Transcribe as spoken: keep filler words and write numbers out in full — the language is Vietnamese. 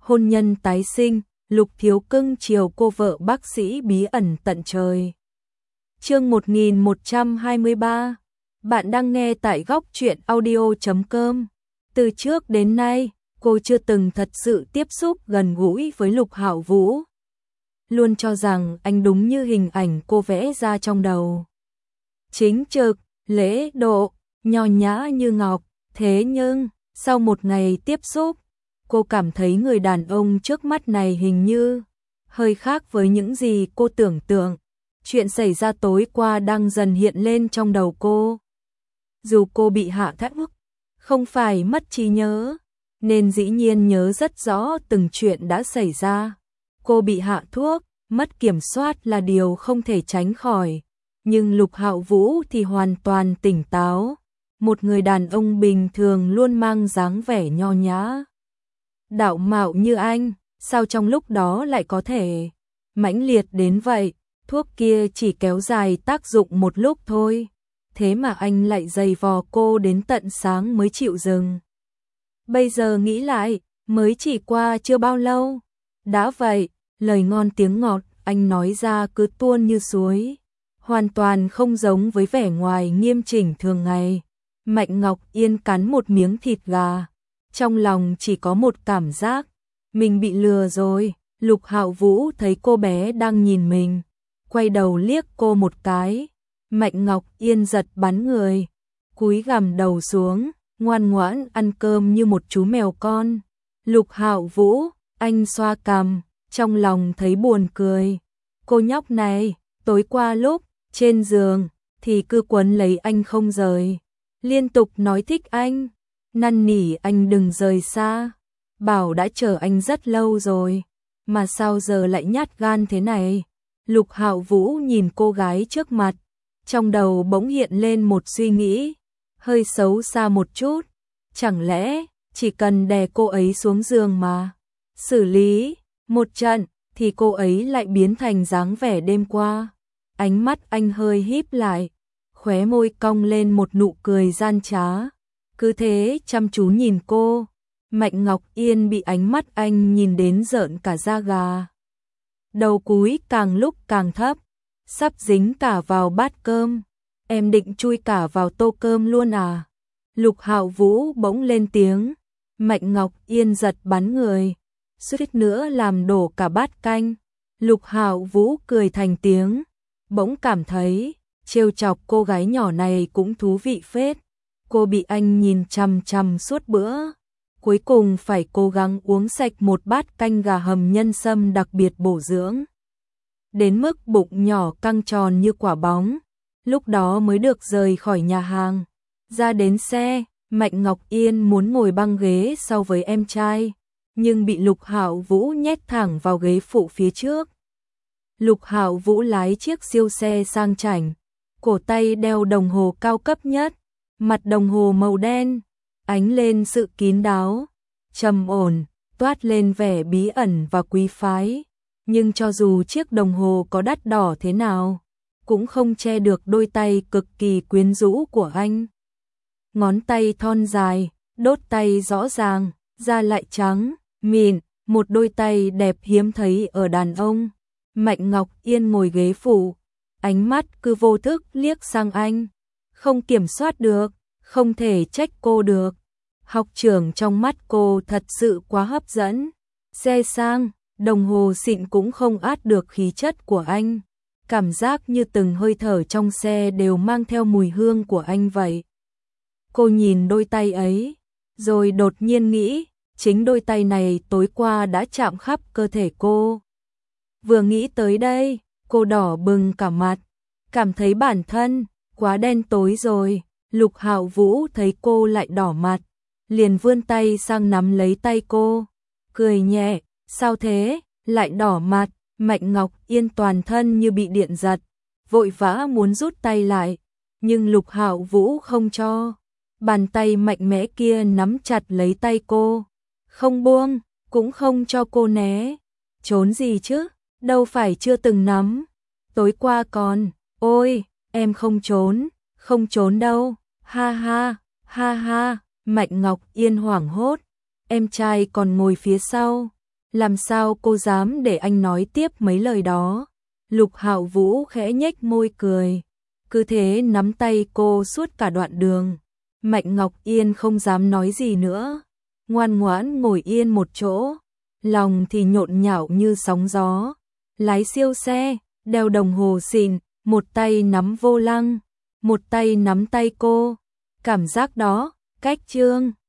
hôn nhân tái sinh, Lục Thiếu Cưng chiều cô vợ bác sĩ bí ẩn tận trời. Chương một nghìn một trăm hai mươi ba. Bạn đang nghe tại góc truyện audio chấm com. Từ trước đến nay, cô chưa từng thật sự tiếp xúc gần gũi với Lục Hạo Vũ. Luôn cho rằng anh đúng như hình ảnh cô vẽ ra trong đầu. Chính trực, lễ độ, nho nhã như ngọc. Thế nhưng, sau một ngày tiếp xúc, cô cảm thấy người đàn ông trước mắt này hình như hơi khác với những gì cô tưởng tượng. Chuyện xảy ra tối qua đang dần hiện lên trong đầu cô. Dù cô bị hạ thác ức, không phải mất trí nhớ, nên dĩ nhiên nhớ rất rõ từng chuyện đã xảy ra. Cô bị hạ thuốc, mất kiểm soát là điều không thể tránh khỏi. Nhưng Lục Hạo Vũ thì hoàn toàn tỉnh táo. Một người đàn ông bình thường luôn mang dáng vẻ nho nhã, đạo mạo như anh, sao trong lúc đó lại có thể mãnh liệt đến vậy? Thuốc kia chỉ kéo dài tác dụng một lúc thôi, thế mà anh lại giày vò cô đến tận sáng mới chịu dừng. Bây giờ nghĩ lại, mới chỉ qua chưa bao lâu. Đã vậy, lời ngon tiếng ngọt anh nói ra cứ tuôn như suối, hoàn toàn không giống với vẻ ngoài nghiêm chỉnh thường ngày. Mạnh Ngọc Yên cắn một miếng thịt gà, trong lòng chỉ có một cảm giác, mình bị lừa rồi. Lục Hạo Vũ thấy cô bé đang nhìn mình, quay đầu liếc cô một cái. Mạnh Ngọc Yên giật bắn người, cúi gằm đầu xuống, ngoan ngoãn ăn cơm như một chú mèo con. Lục Hạo Vũ, anh xoa cằm, trong lòng thấy buồn cười. Cô nhóc này, tối qua lúc trên giường thì cứ quấn lấy anh không rời, liên tục nói thích anh, năn nỉ anh đừng rời xa, bảo đã chờ anh rất lâu rồi, mà sao giờ lại nhát gan thế này. Lục Hạo Vũ nhìn cô gái trước mặt, trong đầu bỗng hiện lên một suy nghĩ, hơi xấu xa một chút, chẳng lẽ chỉ cần đè cô ấy xuống giường mà xử lý một trận thì cô ấy lại biến thành dáng vẻ đêm qua. Ánh mắt anh hơi híp lại, khóe môi cong lên một nụ cười gian trá, cứ thế chăm chú nhìn cô. Mạnh Ngọc Yên bị ánh mắt anh nhìn đến rợn cả da gà. Đầu cúi càng lúc càng thấp, sắp dính cả vào bát cơm. Em định chui cả vào tô cơm luôn à? Lục Hạo Vũ bỗng lên tiếng. Mạnh Ngọc Yên giật bắn người, suýt nữa làm đổ cả bát canh. Lục Hạo Vũ cười thành tiếng, bỗng cảm thấy trêu chọc cô gái nhỏ này cũng thú vị phết. Cô bị anh nhìn chằm chằm suốt bữa, cuối cùng phải cố gắng uống sạch một bát canh gà hầm nhân sâm đặc biệt bổ dưỡng, đến mức bụng nhỏ căng tròn như quả bóng. Lúc đó mới được rời khỏi nhà hàng. Ra đến xe, Mạnh Ngọc Yên muốn ngồi băng ghế sau với em trai, nhưng bị Lục Hạo Vũ nhét thẳng vào ghế phụ phía trước. Lục Hạo Vũ lái chiếc siêu xe sang chảnh, cổ tay đeo đồng hồ cao cấp nhất, mặt đồng hồ màu đen, ánh lên sự kín đáo, trầm ổn, toát lên vẻ bí ẩn và quý phái. Nhưng cho dù chiếc đồng hồ có đắt đỏ thế nào, cũng không che được đôi tay cực kỳ quyến rũ của anh. Ngón tay thon dài, đốt tay rõ ràng, da lại trắng, mịn, một đôi tay đẹp hiếm thấy ở đàn ông. Mạnh Ngọc Yên ngồi ghế phụ, ánh mắt cứ vô thức liếc sang anh, không kiểm soát được, không thể trách cô được. Học trưởng trong mắt cô thật sự quá hấp dẫn. Xe sang, đồng hồ xịn cũng không át được khí chất của anh. Cảm giác như từng hơi thở trong xe đều mang theo mùi hương của anh vậy. Cô nhìn đôi tay ấy, rồi đột nhiên nghĩ, chính đôi tay này tối qua đã chạm khắp cơ thể cô. Vừa nghĩ tới đây, cô đỏ bừng cả mặt, cảm thấy bản thân quá đen tối rồi. Lục Hạo Vũ thấy cô lại đỏ mặt, liền vươn tay sang nắm lấy tay cô, cười nhẹ, sao thế, lại đỏ mặt? Mạnh Ngọc Yên toàn thân như bị điện giật, vội vã muốn rút tay lại, nhưng Lục Hạo Vũ không cho. Bàn tay mạnh mẽ kia nắm chặt lấy tay cô, không buông, cũng không cho cô né. Trốn gì chứ, đâu phải chưa từng nắm, tối qua còn, ôi, em không trốn, không trốn đâu, ha ha, ha ha. Mạnh Ngọc Yên hoảng hốt, em trai còn ngồi phía sau, Làm sao cô dám để anh nói tiếp mấy lời đó? Lục Hạo Vũ khẽ nhếch môi cười, cứ thế nắm tay cô suốt cả đoạn đường. Mạnh Ngọc Yên không dám nói gì nữa, ngoan ngoãn ngồi yên một chỗ, lòng thì nhộn nhạo như sóng gió. Lái siêu xe, đeo đồng hồ xịn, một tay nắm vô lăng, một tay nắm tay cô. Cảm giác đó, cách trương